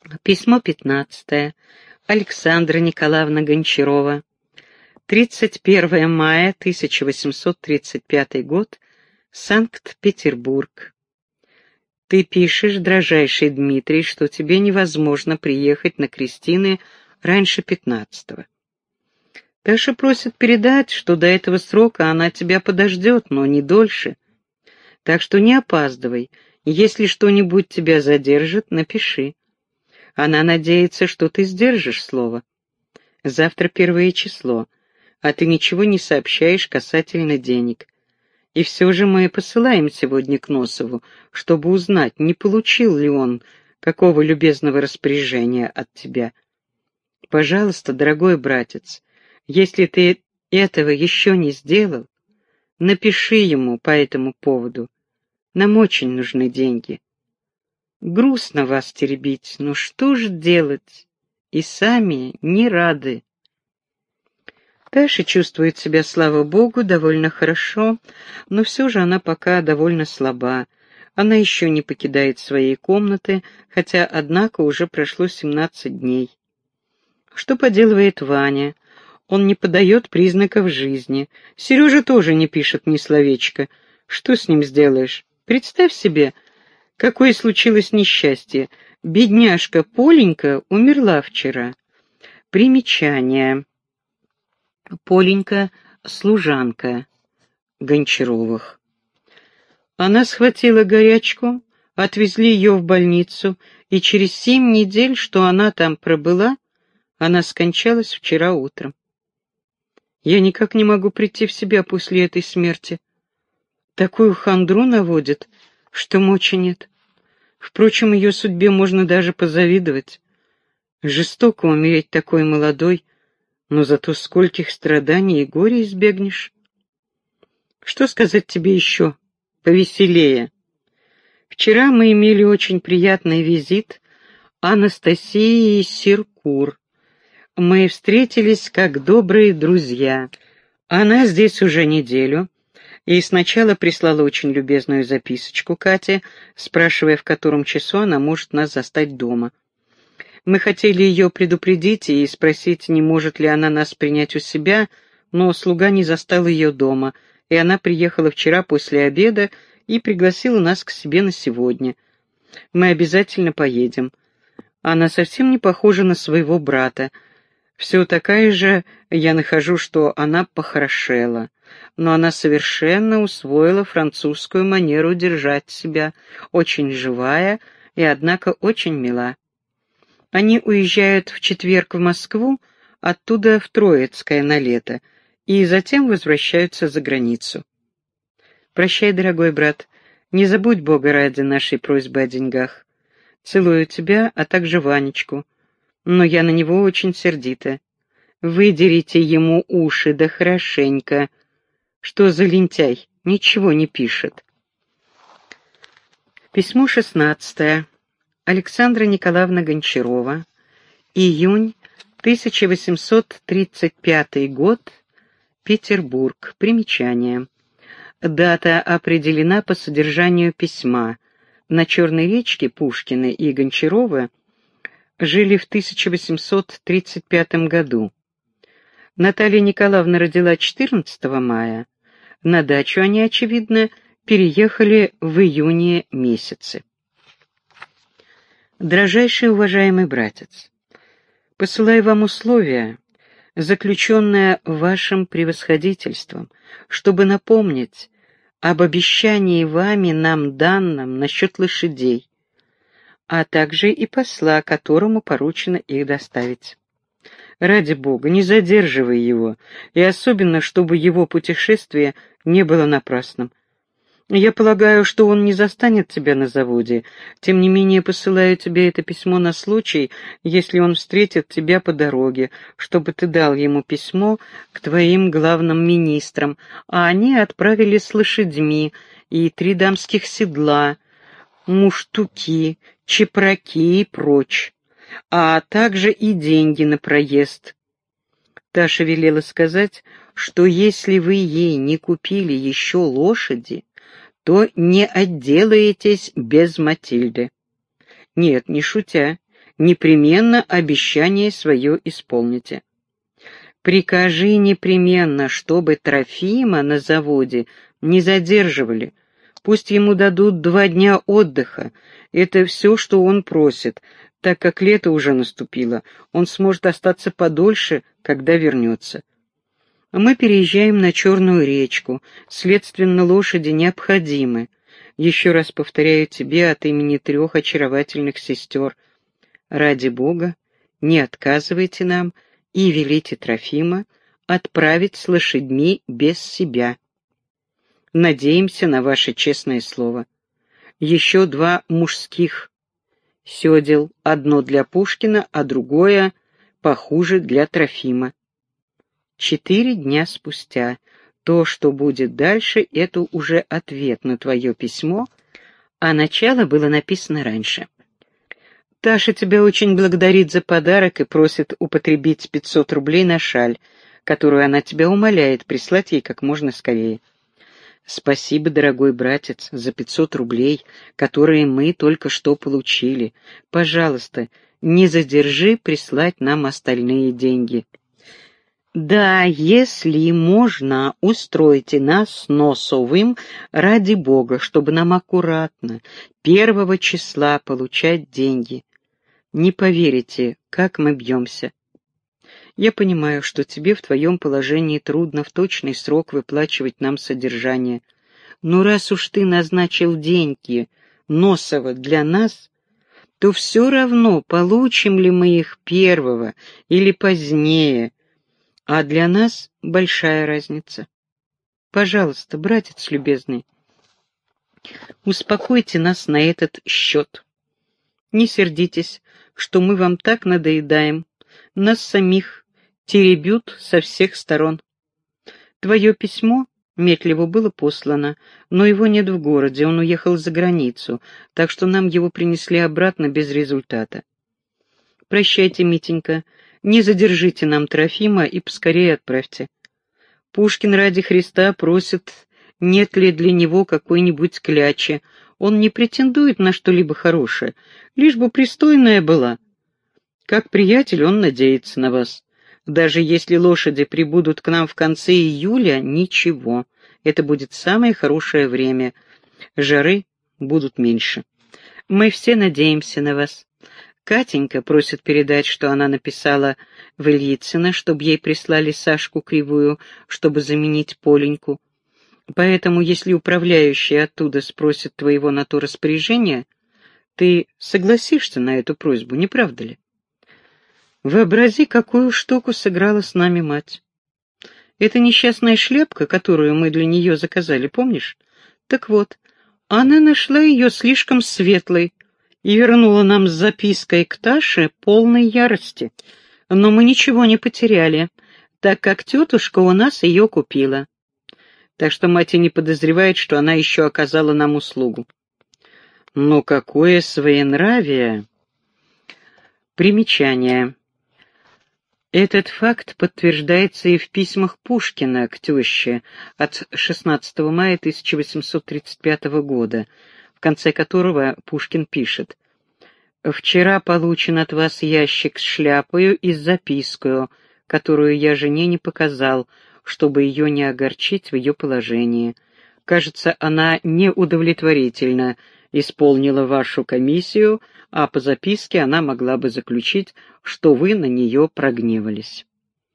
Письмо 15. Александра Николаевна Гончарова. 31 мая 1835 год. Санкт-Петербург. Ты пишешь, дрожайший Дмитрий, что тебе невозможно приехать на крестины раньше 15-го. Таша просит передать, что до этого срока она тебя подождет, но не дольше. Так что не опаздывай. Если что-нибудь тебя задержит, напиши. Она надеется, что ты сдержишь слово. Завтра 1 число, а ты ничего не сообщаешь касательно денег. И все же мы посылаем сегодня к Носову, чтобы узнать, не получил ли он какого любезного распоряжения от тебя. Пожалуйста, дорогой братец, если ты этого еще не сделал, напиши ему по этому поводу. Нам очень нужны деньги. Грустно вас теребить, но что ж делать? И сами не рады. Таша чувствует себя, слава богу, довольно хорошо, но все же она пока довольно слаба. Она еще не покидает своей комнаты, хотя, однако, уже прошло 17 дней. Что поделывает Ваня? Он не подает признаков жизни. Сережа тоже не пишет ни словечка. Что с ним сделаешь? Представь себе, какое случилось несчастье. Бедняжка Поленька умерла вчера. Примечание. Поленька — служанка Гончаровых. Она схватила горячку, отвезли ее в больницу, и через 7 недель, что она там пробыла, она скончалась вчера утром. Я никак не могу прийти в себя после этой смерти. Такую хандру наводит, что мочи нет. Впрочем, ее судьбе можно даже позавидовать. Жестоко умереть такой молодой, но зато скольких страданий и горя избегнешь. Что сказать тебе еще повеселее? Вчера мы имели очень приятный визит Анастасии Серкур. Мы встретились как добрые друзья. Она здесь уже неделю, и сначала прислала очень любезную записочку Кате, спрашивая, в котором часу она может нас застать дома. Мы хотели ее предупредить и спросить, не может ли она нас принять у себя, но слуга не застал ее дома, и она приехала вчера после обеда и пригласила нас к себе на сегодня. Мы обязательно поедем. Она совсем не похожа на своего брата. Все такая же, я нахожу, что она похорошела, но она совершенно усвоила французскую манеру держать себя, очень живая и, однако, очень мила. Они уезжают в четверг в Москву, оттуда в Троицкое на лето, и затем возвращаются за границу. Прощай, дорогой брат, не забудь Бога ради нашей просьбы о деньгах. Целую тебя, а также Ванечку. Но я на него очень сердита. Выдерите ему уши, да хорошенько. Что за лентяй, ничего не пишет. Письмо 16. Александра Николаевна Гончарова. Июнь 1835 год. Петербург. Примечание. Дата определена по содержанию письма. На Черной речке Пушкина и Гончарова жили в 1835 году. Наталья Николаевна родила 14 мая. На дачу они, очевидно, переехали в июне месяце. Дрожайший уважаемый братец, посылаю вам условия, заключенное вашим превосходительством, чтобы напомнить об обещании вами нам данном насчет лошадей, а также и посла, которому поручено их доставить. Ради Бога, не задерживай его, и особенно, чтобы его путешествие не было напрасным. Я полагаю, что он не застанет тебя на заводе. Тем не менее, посылаю тебе это письмо на случай, если он встретит тебя по дороге, чтобы ты дал ему письмо к твоим главным министрам, а они отправили с лошадьми и 3 дамских седла, муштуки, чепраки и прочь, а также и деньги на проезд. Таша велела сказать, что если вы ей не купили еще лошади, то не отделаетесь без Матильды. Нет, не шутя, непременно обещание свое исполните. Прикажи непременно, чтобы Трофима на заводе не задерживали. Пусть ему дадут 2 дня отдыха. Это все, что он просит, так как лето уже наступило. Он сможет остаться подольше, когда вернется. Мы переезжаем на Черную речку, следственно, лошади необходимы. Еще раз повторяю тебе от имени 3 очаровательных сестер. Ради Бога, не отказывайте нам и велите Трофима отправить с лошадьми без себя. Надеемся на ваше честное слово. Еще 2 мужских седел, одно для Пушкина, а другое, похуже, для Трофима. 4 дня спустя. То, что будет дальше, это уже ответ на твое письмо, а начало было написано раньше. Таша тебя очень благодарит за подарок и просит употребить 500 рублей на шаль, которую она тебя умоляет прислать ей как можно скорее. Спасибо, дорогой братец, за 500 рублей, которые мы только что получили. Пожалуйста, не задержи прислать нам остальные деньги. Да, если можно, устройте нас с Носовым ради Бога, чтобы нам аккуратно 1 числа получать деньги. Не поверите, как мы бьемся. Я понимаю, что тебе в твоем положении трудно в точный срок выплачивать нам содержание. Но раз уж ты назначил деньги Носова для нас, то все равно, получим ли мы их 1 или позднее, а для нас большая разница. Пожалуйста, братец любезный, успокойте нас на этот счет. Не сердитесь, что мы вам так надоедаем. Нас самих теребют со всех сторон. Твое письмо Метлеву было послано, но его нет в городе, он уехал за границу, так что нам его принесли обратно без результата. Прощайте, Митенька, не задержите нам Трофима и поскорее отправьте. Пушкин ради Христа просит, нет ли для него какой-нибудь клячи. Он не претендует на что-либо хорошее, лишь бы пристойная была. Как приятель он надеется на вас. Даже если лошади прибудут к нам в конце июля, ничего. Это будет самое хорошее время. Жары будут меньше. Мы все надеемся на вас. Катенька просит передать, что она написала в Ильицыно, чтобы ей прислали Сашку Кривую, чтобы заменить Поленьку. Поэтому, если управляющий оттуда спросит твоего на то распоряжения, ты согласишься на эту просьбу, не правда ли? Вообрази, какую штуку сыграла с нами мать. Это несчастная шляпка, которую мы для нее заказали, помнишь? Так вот, она нашла ее слишком светлой и вернула нам с запиской к Таше полной ярости. Но мы ничего не потеряли, так как тетушка у нас ее купила. Так что мать и не подозревает, что она еще оказала нам услугу. Но какое своенравие! Примечание. Этот факт подтверждается и в письмах Пушкина к теще от 16 мая 1835 года, в конце которого Пушкин пишет: «Вчера получен от вас ящик с шляпою и с запискою, которую я жене не показал, чтобы ее не огорчить в ее положении. Кажется, она неудовлетворительно исполнила вашу комиссию, а по записке она могла бы заключить, что вы на нее прогневались».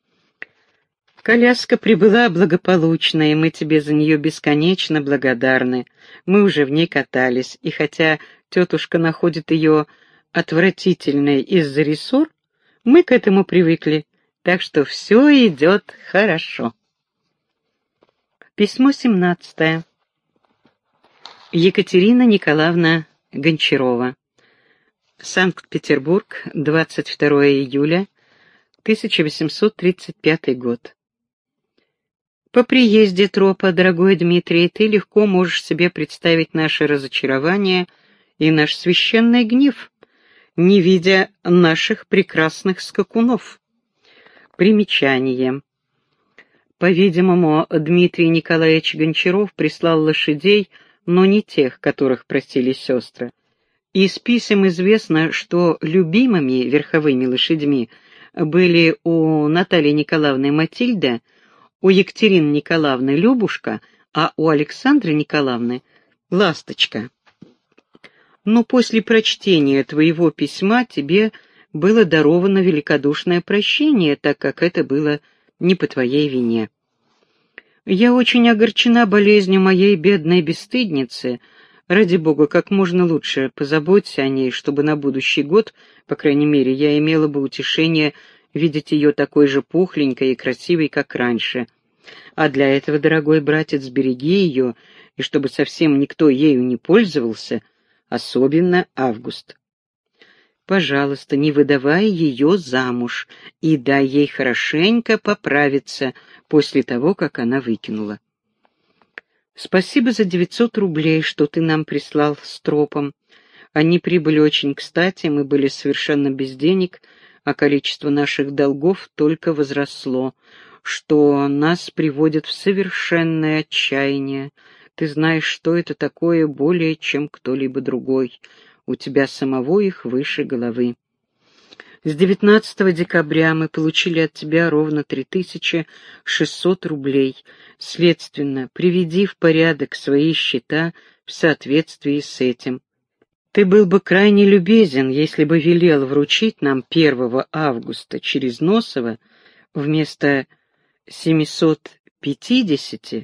Коляска прибыла благополучно, и мы тебе за нее бесконечно благодарны. Мы уже в ней катались, и хотя тетушка находит ее отвратительной из-за рессор, мы к этому привыкли, так что все идет хорошо. Письмо 17. Екатерина Николаевна Гончарова. Санкт-Петербург, 22 июля 1835 год. По приезде Тропа, дорогой Дмитрий, ты легко можешь себе представить наше разочарование и наш священный гнев, не видя наших прекрасных скакунов. Примечание. По-видимому, Дмитрий Николаевич Гончаров прислал лошадей, но не тех, которых просили сестры. Из писем известно, что любимыми верховыми лошадьми были у Натальи Николаевны Матильда, у Екатерины Николаевны Любушка, а у Александры Николаевны Ласточка. Но после прочтения твоего письма тебе было даровано великодушное прощение, так как это было не по твоей вине. Я очень огорчена болезнью моей бедной бесстыдницы. Ради Бога, как можно лучше позаботься о ней, чтобы на будущий год, по крайней мере, я имела бы утешение видеть ее такой же пухленькой и красивой, как раньше. А для этого, дорогой братец, береги ее, и чтобы совсем никто ею не пользовался, особенно Август. Пожалуйста, не выдавай ее замуж и дай ей хорошенько поправиться после того, как она выкинула. Спасибо за 900 рублей, что ты нам прислал с тропом. Они прибыли очень кстати, мы были совершенно без денег, а количество наших долгов только возросло, что нас приводит в совершенное отчаяние. Ты знаешь, что это такое более, чем кто-либо другой. У тебя самого их выше головы. С 19 декабря мы получили от тебя ровно 3600 рублей. Следственно, приведи в порядок свои счета в соответствии с этим. Ты был бы крайне любезен, если бы велел вручить нам 1 августа через Носова вместо 750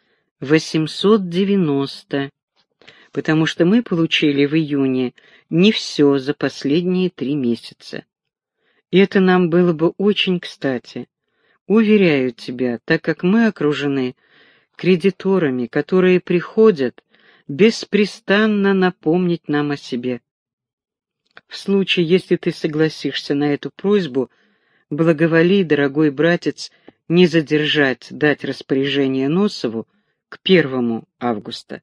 890, потому что мы получили в июне не все за последние 3 месяца. И это нам было бы очень кстати. Уверяю тебя, так как мы окружены кредиторами, которые приходят беспрестанно напомнить нам о себе. В случае, если ты согласишься на эту просьбу, благоволи, дорогой братец, не задержать дать распоряжение Носову к 1 августа.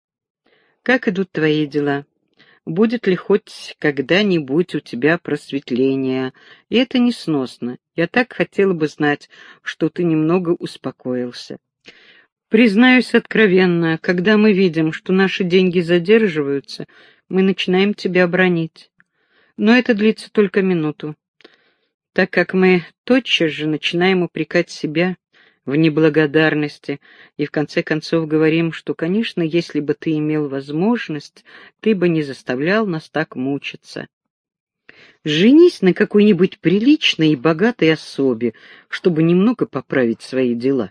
Как идут твои дела? Будет ли хоть когда-нибудь у тебя просветление? И это несносно. Я так хотела бы знать, что ты немного успокоился. Признаюсь откровенно, когда мы видим, что наши деньги задерживаются, мы начинаем тебя бранить. Но это длится только минуту, так как мы тотчас же начинаем упрекать себя в неблагодарности и в конце концов говорим, что, конечно, если бы ты имел возможность, ты бы не заставлял нас так мучиться. Женись на какой-нибудь приличной и богатой особе, чтобы немного поправить свои дела.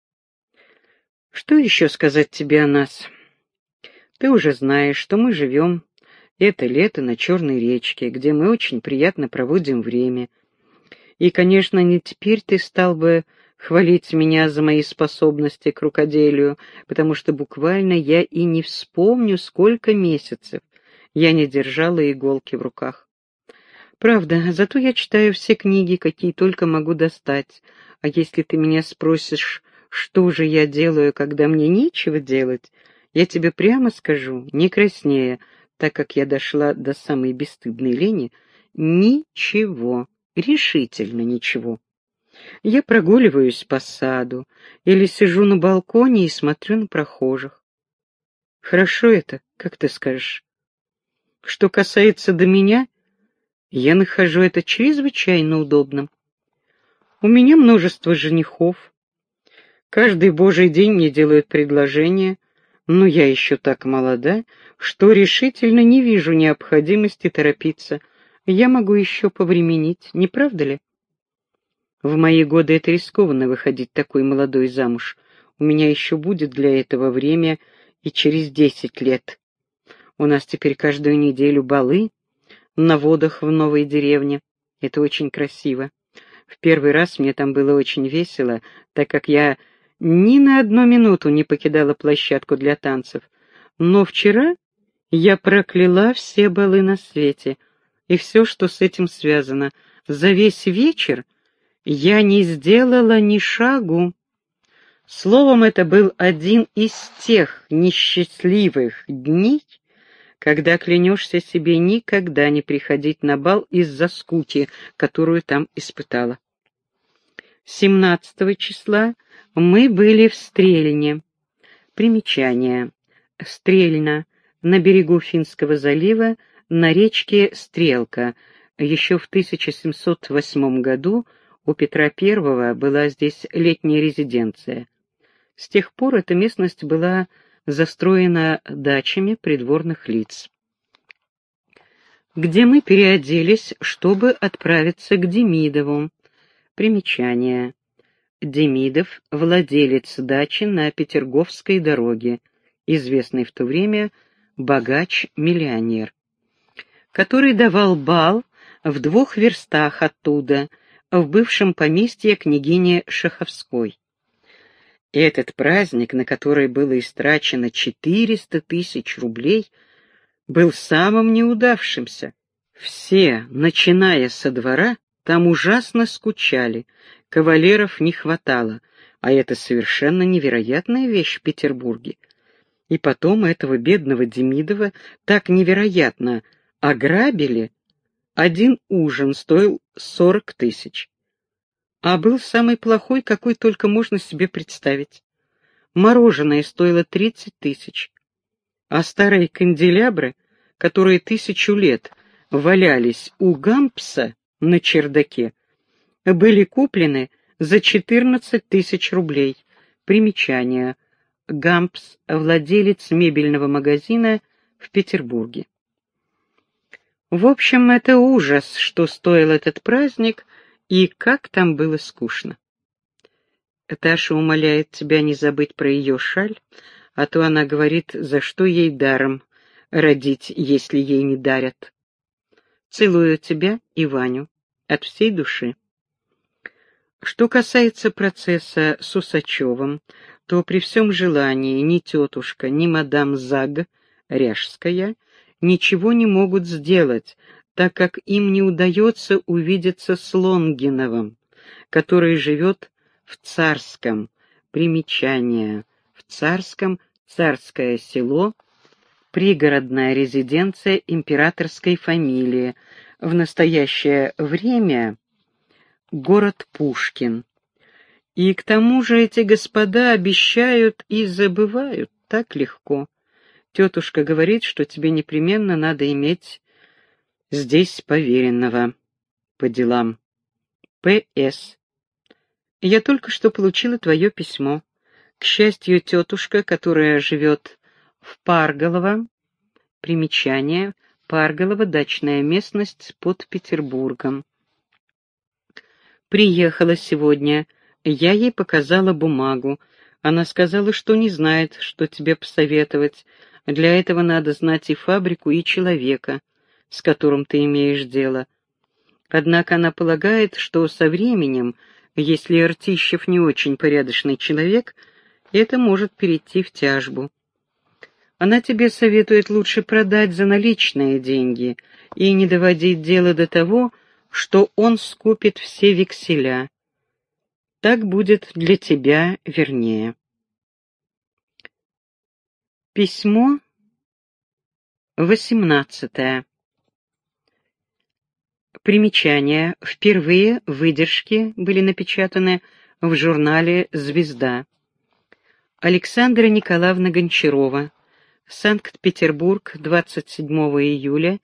Что еще сказать тебе о нас? Ты уже знаешь, что мы живем это лето на Черной речке, где мы очень приятно проводим время. И, конечно, не теперь ты стал бы хвалить меня за мои способности к рукоделию, потому что буквально я и не вспомню, сколько месяцев я не держала иголки в руках. Правда, зато я читаю все книги, какие только могу достать, а если ты меня спросишь, что же я делаю, когда мне нечего делать, я тебе прямо скажу, не краснея, так как я дошла до самой бесстыдной лени, ничего, решительно ничего. Я прогуливаюсь по саду или сижу на балконе и смотрю на прохожих. Хорошо это, как ты скажешь. Что касается до меня, я нахожу это чрезвычайно удобным. У меня множество женихов. Каждый божий день мне делают предложения, но я еще так молода, что решительно не вижу необходимости торопиться. Я могу еще повременить, не правда ли? В мои годы это рискованно выходить такой молодой замуж. У меня еще будет для этого время и через 10 лет. У нас теперь каждую неделю балы на водах в новой деревне. Это очень красиво. В первый раз мне там было очень весело, так как я ни на одну минуту не покидала площадку для танцев. Но вчера я прокляла все балы на свете и все, что с этим связано. За весь вечер я не сделала ни шагу. Словом, это был один из тех несчастливых дней, когда клянешься себе никогда не приходить на бал из-за скуки, которую там испытала. 17 числа мы были в Стрельне. Примечание. Стрельна. на берегу Финского залива, на речке Стрелка. Еще в 1708 году у Петра I была здесь летняя резиденция. С тех пор эта местность была застроена дачами придворных лиц, где мы переоделись, чтобы отправиться к Демидову. Примечание. Демидов — владелец дачи на Петерговской дороге, известный в то время богач-миллионер, который давал бал в 2 верстах оттуда, в бывшем поместье княгини Шаховской. И этот праздник, на который было истрачено 400 000 рублей, был самым неудавшимся. Все, начиная со двора, там ужасно скучали, кавалеров не хватало, а это совершенно невероятная вещь в Петербурге. И потом этого бедного Демидова так невероятно ограбили. Один ужин стоил 40 000, а был самый плохой, какой только можно себе представить. Мороженое стоило 30 000, а старые канделябры, которые 1000 лет валялись у Гампса на чердаке, были куплены за 14 000 рублей. Примечание. Гампс — владелец мебельного магазина в Петербурге. В общем, это ужас, что стоил этот праздник, и как там было скучно. Таша умоляет тебя не забыть про ее шаль, а то она говорит, за что ей даром родить, если ей не дарят. Целую тебя и Ваню от всей души. Что касается процесса с Усачевым, то при всем желании ни тетушка, ни мадам Заг Ряжская ничего не могут сделать, так как им не удается увидеться с Лонгиновым, который живет в Царском. Примечание. В Царском — Царское село, пригородная резиденция императорской фамилии. В настоящее время город Пушкин. И к тому же эти господа обещают и забывают так легко. Тетушка говорит, что тебе непременно надо иметь здесь поверенного по делам. П.С. Я только что получила твое письмо. К счастью, тетушка, которая живет в Парголово, примечание, Парголово — дачная местность под Петербургом, приехала сегодня. Я ей показала бумагу. Она сказала, что не знает, что тебе посоветовать. Для этого надо знать и фабрику, и человека, с которым ты имеешь дело. Однако она полагает, что со временем, если Артищев не очень порядочный человек, это может перейти в тяжбу. Она тебе советует лучше продать за наличные деньги и не доводить дело до того, что он скупит все векселя. Так будет для тебя вернее. Письмо 18. Примечание. Впервые выдержки были напечатаны в журнале «Звезда». Александра Николаевна Гончарова. Санкт-Петербург, 27 июля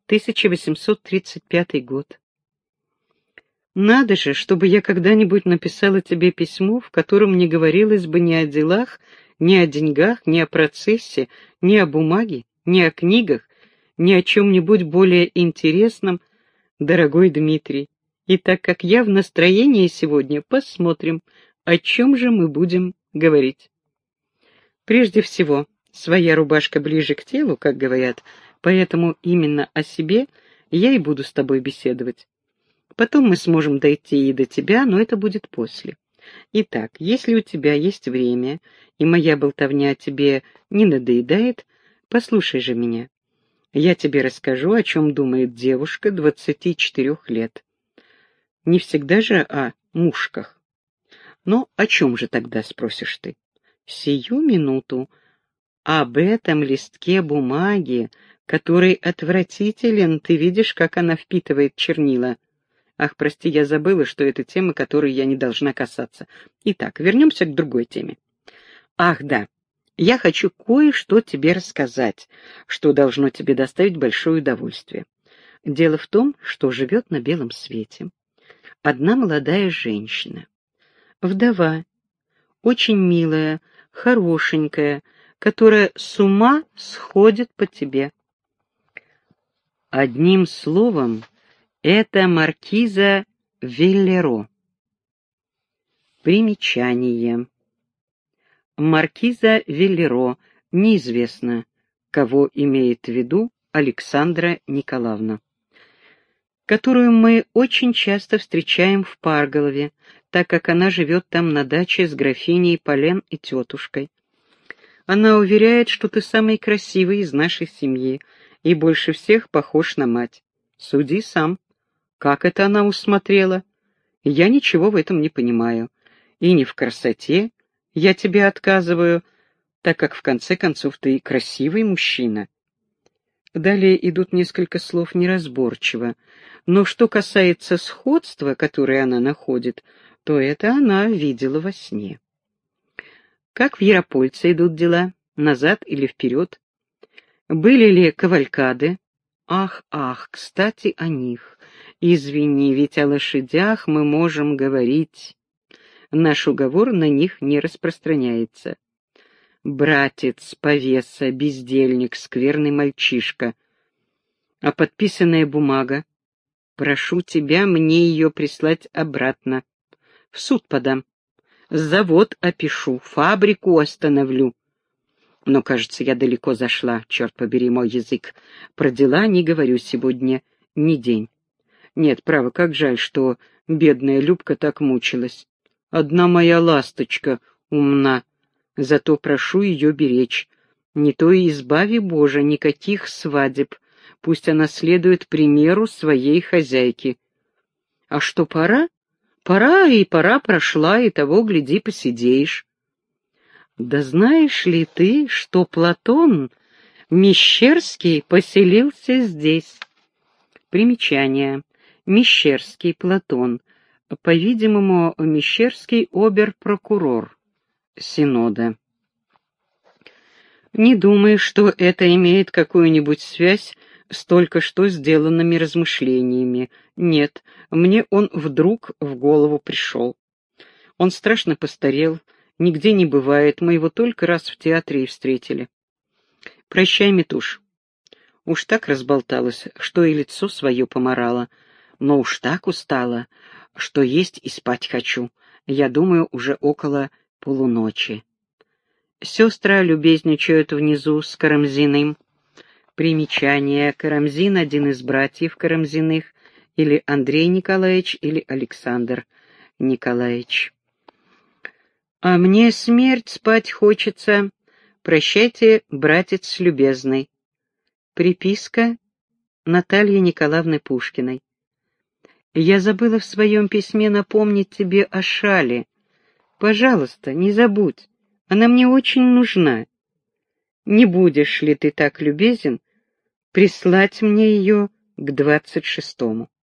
1835 год. Надо же, чтобы я когда-нибудь написала тебе письмо, в котором не говорилось бы ни о делах, ни о деньгах, ни о процессе, ни о бумаге, ни о книгах, ни о чем-нибудь более интересном, дорогой Дмитрий. И так как я в настроении сегодня, посмотрим, о чем же мы будем говорить. Прежде всего, своя рубашка ближе к телу, как говорят, поэтому именно о себе я и буду с тобой беседовать. Потом мы сможем дойти и до тебя, но это будет после. Итак, если у тебя есть время, и моя болтовня тебе не надоедает, послушай же меня. Я тебе расскажу, о чем думает девушка 24 лет. Не всегда же о мушках. Но о чем же тогда, спросишь ты? Сию минуту об этом листке бумаги, который отвратителен, ты видишь, как она впитывает чернила. Ах, прости, я забыла, что это тема, которой я не должна касаться. Итак, вернемся к другой теме. Ах, да, Я хочу кое-что тебе рассказать, что должно тебе доставить большое удовольствие. Дело в том, что живет на белом свете одна молодая женщина, вдова, очень милая, хорошенькая, которая с ума сходит по тебе. Одним словом, это маркиза Веллеро. Примечание. Маркиза Веллеро, неизвестно, кого имеет в виду Александра Николаевна, которую мы очень часто встречаем в Парголове, так как она живет там на даче с графиней Полен и тетушкой. Она уверяет, что ты самый красивый из нашей семьи и больше всех похож на мать. Суди сам. Как это она усмотрела? Я ничего в этом не понимаю. И не в красоте я тебе отказываю, так как в конце концов ты красивый мужчина. Далее идут несколько слов неразборчиво, но что касается сходства, которое она находит, то это она видела во сне. Как в Яропольце идут дела? Назад или вперед? Были ли кавалькады? Ах, кстати, о них. Извини, ведь о лошадях мы можем говорить. Наш уговор на них не распространяется. Братец, повеса, бездельник, скверный мальчишка. А подписанная бумага? Прошу тебя мне ее прислать обратно. В суд подам. Завод опишу, фабрику остановлю. Но, кажется, я далеко зашла, черт побери мой язык. Про дела не говорю сегодня ни день. Нет, право, как жаль, что бедная Любка так мучилась. Одна моя ласточка умна, зато прошу ее беречь. Не то и избави Боже, никаких свадеб. Пусть она следует примеру своей хозяйки. А что пора? Пора прошла, и того, гляди, посидеешь. Да знаешь ли ты, что Платон Мещерский поселился здесь? Примечание. Мещерский Платон. По-видимому, Мещерский обер-прокурор Синода. Не думаю, что это имеет какую-нибудь связь с только что сделанными размышлениями. Нет, мне он вдруг в голову пришел. Он страшно постарел, нигде не бывает, мы его только раз в театре и встретили. Прощай, Митуш. Уж так разболталась, что и лицо свое помарала, но уж так устала, что есть и спать хочу. Я думаю, уже около полуночи. Сестры любезничают внизу с Карамзиным. Примечание. Карамзин — один из братьев Карамзиных, или Андрей Николаевич, или Александр Николаевич. А мне смерть, спать хочется. Прощайте, братец любезный. Приписка Натальи Николаевны Пушкиной. Я забыла в своем письме напомнить тебе о шале. Пожалуйста, не забудь, она мне очень нужна. Не будешь ли ты так любезен прислать мне ее к 26-му?